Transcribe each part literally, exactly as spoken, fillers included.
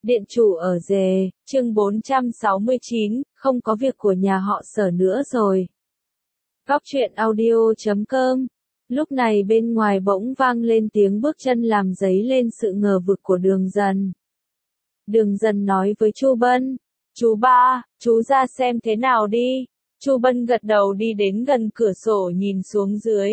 Điện chủ ở Dề, chương bốn trăm sáu mươi chín, không có việc của nhà họ Sở nữa rồi. Góc truyện audio chấm com. Lúc này bên ngoài bỗng vang lên tiếng bước chân làm dấy lên sự ngờ vực của Đường Dần. Đường Dần nói với Chu Bân, chú ba, chú ra xem thế nào đi. Chu Bân gật đầu đi đến gần cửa sổ nhìn xuống dưới.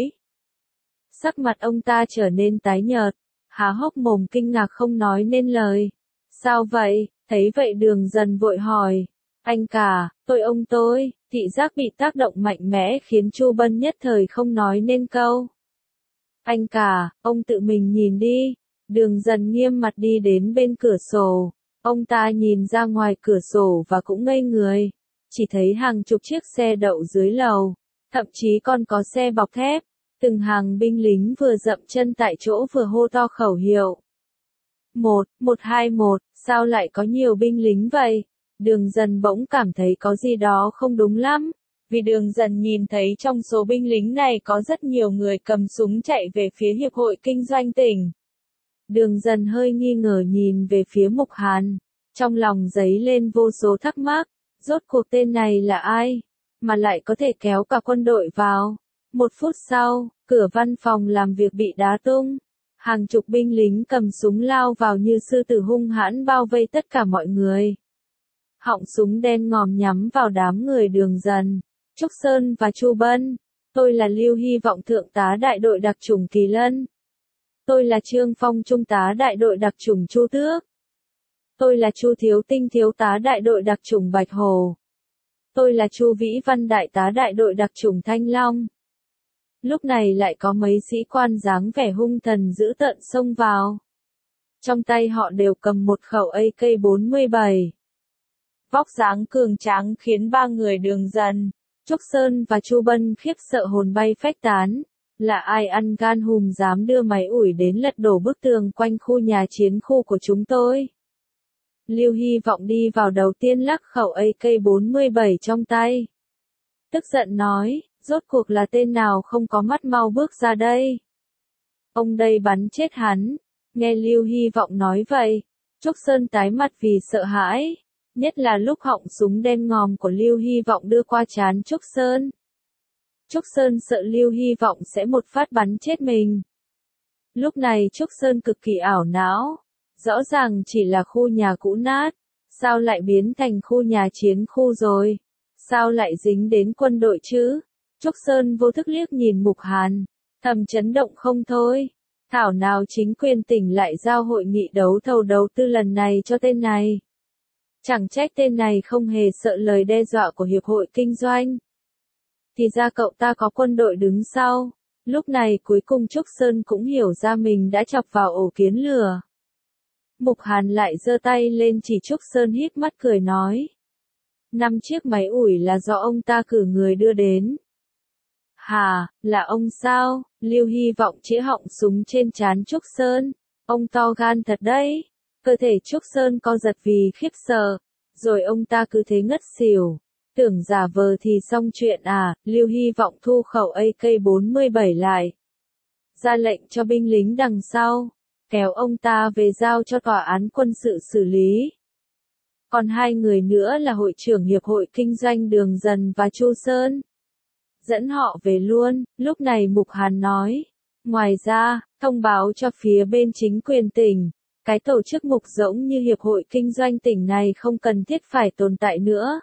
Sắc mặt ông ta trở nên tái nhợt, há hốc mồm kinh ngạc không nói nên lời. Sao vậy? Thấy vậy Đường Dần vội hỏi. Anh cả, tôi ông tôi, thị giác bị tác động mạnh mẽ khiến Chu Bân nhất thời không nói nên câu. Anh cả, ông tự mình nhìn đi. Đường Dần nghiêm mặt đi đến bên cửa sổ. Ông ta nhìn ra ngoài cửa sổ và cũng ngây người. Chỉ thấy hàng chục chiếc xe đậu dưới lầu. Thậm chí còn có xe bọc thép. Từng hàng binh lính vừa dậm chân tại chỗ vừa hô to khẩu hiệu. Một, một hai một, sao lại có nhiều binh lính vậy? Đường Dần bỗng cảm thấy có gì đó không đúng lắm, vì Đường Dần nhìn thấy trong số binh lính này có rất nhiều người cầm súng chạy về phía Hiệp hội Kinh doanh tỉnh. Đường Dần hơi nghi ngờ nhìn về phía Mục Hàn, trong lòng dấy lên vô số thắc mắc, rốt cuộc tên này là ai, mà lại có thể kéo cả quân đội vào. Một phút sau, cửa văn phòng làm việc bị đá tung. Hàng chục binh lính cầm súng lao vào như sư tử hung hãn bao vây tất cả mọi người. Họng súng đen ngòm nhắm vào đám người Đường Dần, Trúc Sơn và Chu Bân. Tôi là Lưu Hy Vọng thượng tá đại đội đặc chủng Kỳ Lân. Tôi là Trương Phong trung tá đại đội đặc chủng Chu Tước. Tôi là Chu Thiếu Tinh thiếu tá đại đội đặc chủng Bạch Hồ. Tôi là Chu Vĩ Văn đại tá đại đội đặc chủng Thanh Long. Lúc này lại có mấy sĩ quan dáng vẻ hung thần dữ tợn xông vào. Trong tay họ đều cầm một khẩu A K bốn mươi bảy. Vóc dáng cường tráng khiến ba người Đường Dần, Trúc Sơn và Chu Bân khiếp sợ hồn bay phách tán. Là ai ăn gan hùm dám đưa máy ủi đến lật đổ bức tường quanh khu nhà chiến khu của chúng tôi? Lưu Hy Vọng đi vào đầu tiên lắc khẩu A K bốn mươi bảy trong tay. Tức giận nói, rốt cuộc là tên nào không có mắt mau bước ra đây. Ông đây bắn chết hắn. Nghe Lưu Hy Vọng nói vậy, Trúc Sơn tái mặt vì sợ hãi, nhất là lúc họng súng đen ngòm của Lưu Hy Vọng đưa qua trán Trúc Sơn. Trúc Sơn sợ Lưu Hy Vọng sẽ một phát bắn chết mình. Lúc này Trúc Sơn cực kỳ ảo não, rõ ràng chỉ là khu nhà cũ nát, sao lại biến thành khu nhà chiến khu rồi? Sao lại dính đến quân đội chứ? Trúc Sơn vô thức liếc nhìn Mục Hàn, thầm chấn động không thôi. Thảo nào chính quyền tỉnh lại giao hội nghị đấu thầu đầu tư lần này cho tên này. Chẳng trách tên này không hề sợ lời đe dọa của Hiệp hội Kinh doanh. Thì ra cậu ta có quân đội đứng sau. Lúc này cuối cùng Trúc Sơn cũng hiểu ra mình đã chọc vào ổ kiến lừa. Mục Hàn lại giơ tay lên chỉ Trúc Sơn híp mắt cười nói. Năm chiếc máy ủi là do ông ta cử người đưa đến. Hà, là ông sao? Lưu Hy Vọng chĩa họng súng trên trán Trúc Sơn. Ông to gan thật đấy. Cơ thể Trúc Sơn co giật vì khiếp sợ. Rồi ông ta cứ thế ngất xỉu. Tưởng giả vờ thì xong chuyện à? Lưu Hy Vọng thu khẩu A K bốn mươi bảy lại. Ra lệnh cho binh lính đằng sau. Kéo ông ta về giao cho tòa án quân sự xử lý. Còn hai người nữa là hội trưởng Hiệp hội Kinh doanh Đường Dần và Chu Sơn. Dẫn họ về luôn. Lúc này Mục Hàn nói. Ngoài ra, thông báo cho phía bên chính quyền tỉnh. Cái tổ chức mục rỗng như Hiệp hội Kinh doanh tỉnh này không cần thiết phải tồn tại nữa.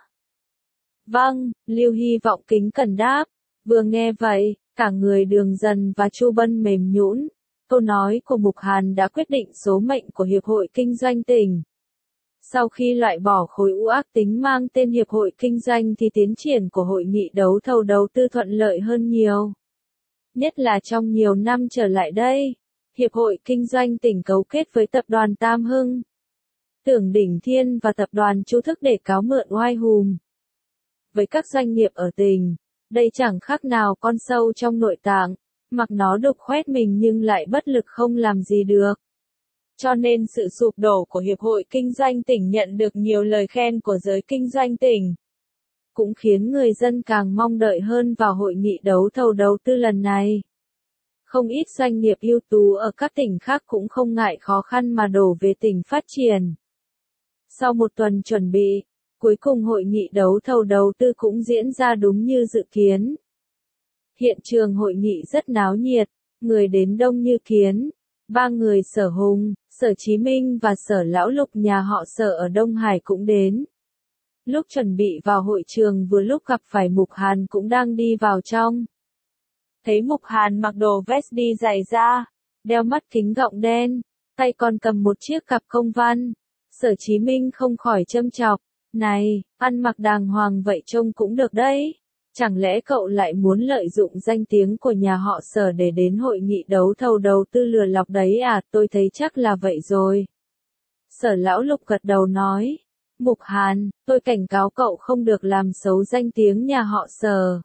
Vâng, Lưu Hy Vọng kính cẩn đáp. Vừa nghe vậy, cả người Đường Dần và Chu Bân mềm nhũn. Câu nói của Mục Hàn đã quyết định số mệnh của Hiệp hội Kinh doanh tỉnh. Sau khi loại bỏ khối u ác tính mang tên Hiệp hội Kinh doanh thì tiến triển của hội nghị đấu thầu đầu tư thuận lợi hơn nhiều. Nhất là trong nhiều năm trở lại đây, Hiệp hội Kinh doanh tỉnh cấu kết với tập đoàn Tam Hưng, Tưởng Đỉnh Thiên và tập đoàn Chu Thức để cáo mượn oai hùm. Với các doanh nghiệp ở tỉnh, đây chẳng khác nào con sâu trong nội tạng, mặc nó đục khoét mình nhưng lại bất lực không làm gì được. Cho nên sự sụp đổ của Hiệp hội Kinh doanh tỉnh nhận được nhiều lời khen của giới kinh doanh tỉnh. Cũng khiến người dân càng mong đợi hơn vào hội nghị đấu thầu đầu tư lần này. Không ít doanh nghiệp ưu tú ở các tỉnh khác cũng không ngại khó khăn mà đổ về tỉnh phát triển. Sau một tuần chuẩn bị, cuối cùng hội nghị đấu thầu đầu tư cũng diễn ra đúng như dự kiến. Hiện trường hội nghị rất náo nhiệt, người đến đông như kiến. Ba người Sở Hùng, Sở Chí Minh và Sở Lão Lục nhà họ Sở ở Đông Hải cũng đến. Lúc chuẩn bị vào hội trường vừa lúc gặp phải Mục Hàn cũng đang đi vào trong. Thấy Mục Hàn mặc đồ vest đi giày da, đeo mắt kính gọng đen, tay còn cầm một chiếc cặp công văn. Sở Chí Minh không khỏi châm chọc, này, ăn mặc đàng hoàng vậy trông cũng được đấy. Chẳng lẽ cậu lại muốn lợi dụng danh tiếng của nhà họ Sở để đến hội nghị đấu thầu đầu tư lừa lọc đấy à, tôi thấy chắc là vậy rồi. Sở Lão Lục gật đầu nói, Mục Hàn, tôi cảnh cáo cậu không được làm xấu danh tiếng nhà họ Sở.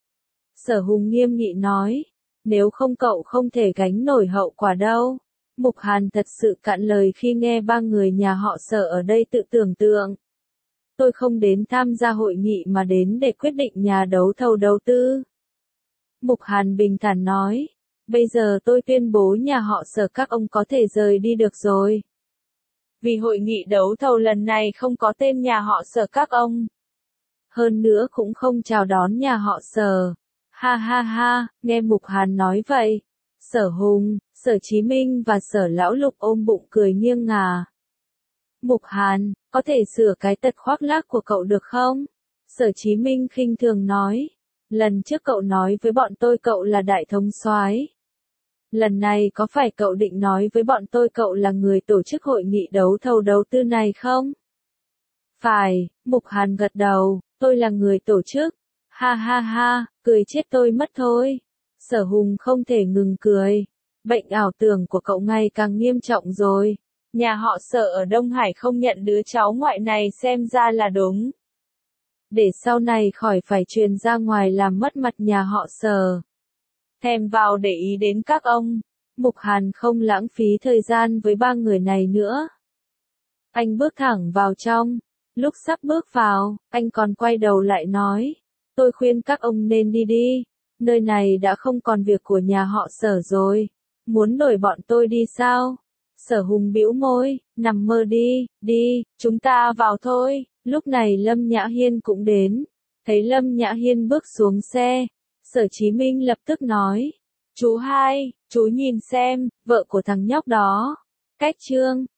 Sở Hùng nghiêm nghị nói, nếu không cậu không thể gánh nổi hậu quả đâu. Mục Hàn thật sự cạn lời khi nghe ba người nhà họ Sở ở đây tự tưởng tượng. Tôi không đến tham gia hội nghị mà đến để quyết định nhà đấu thầu đầu tư. Mục Hàn bình thản nói, bây giờ tôi tuyên bố nhà họ Sở các ông có thể rời đi được rồi. Vì hội nghị đấu thầu lần này không có tên nhà họ Sở các ông. Hơn nữa cũng không chào đón nhà họ Sở. Ha ha ha, nghe Mục Hàn nói vậy. Sở Hùng, Sở Chí Minh và Sở Lão Lục ôm bụng cười nghiêng ngả. Mục Hàn, có thể sửa cái tật khoác lác của cậu được không? Sở Chí Minh khinh thường nói. Lần trước cậu nói với bọn tôi cậu là đại thống soái. Lần này có phải cậu định nói với bọn tôi cậu là người tổ chức hội nghị đấu thầu đầu tư này không? Phải, Mục Hàn gật đầu, tôi là người tổ chức. Ha ha ha, cười chết tôi mất thôi. Sở Hùng không thể ngừng cười. Bệnh ảo tưởng của cậu ngày càng nghiêm trọng rồi. Nhà họ Sở ở Đông Hải không nhận đứa cháu ngoại này xem ra là đúng. Để sau này khỏi phải truyền ra ngoài làm mất mặt nhà họ Sở. Thèm vào để ý đến các ông. Mục Hàn không lãng phí thời gian với ba người này nữa. Anh bước thẳng vào trong. Lúc sắp bước vào, anh còn quay đầu lại nói. Tôi khuyên các ông nên đi đi. Nơi này đã không còn việc của nhà họ Sở rồi. Muốn đuổi bọn tôi đi sao? Sở Hùng bĩu môi, nằm mơ đi, đi, chúng ta vào thôi. Lúc này Lâm Nhã Hiên cũng đến. Thấy Lâm Nhã Hiên bước xuống xe, Sở Chí Minh lập tức nói. Chú hai, chú nhìn xem, vợ của thằng nhóc đó. Cách trương,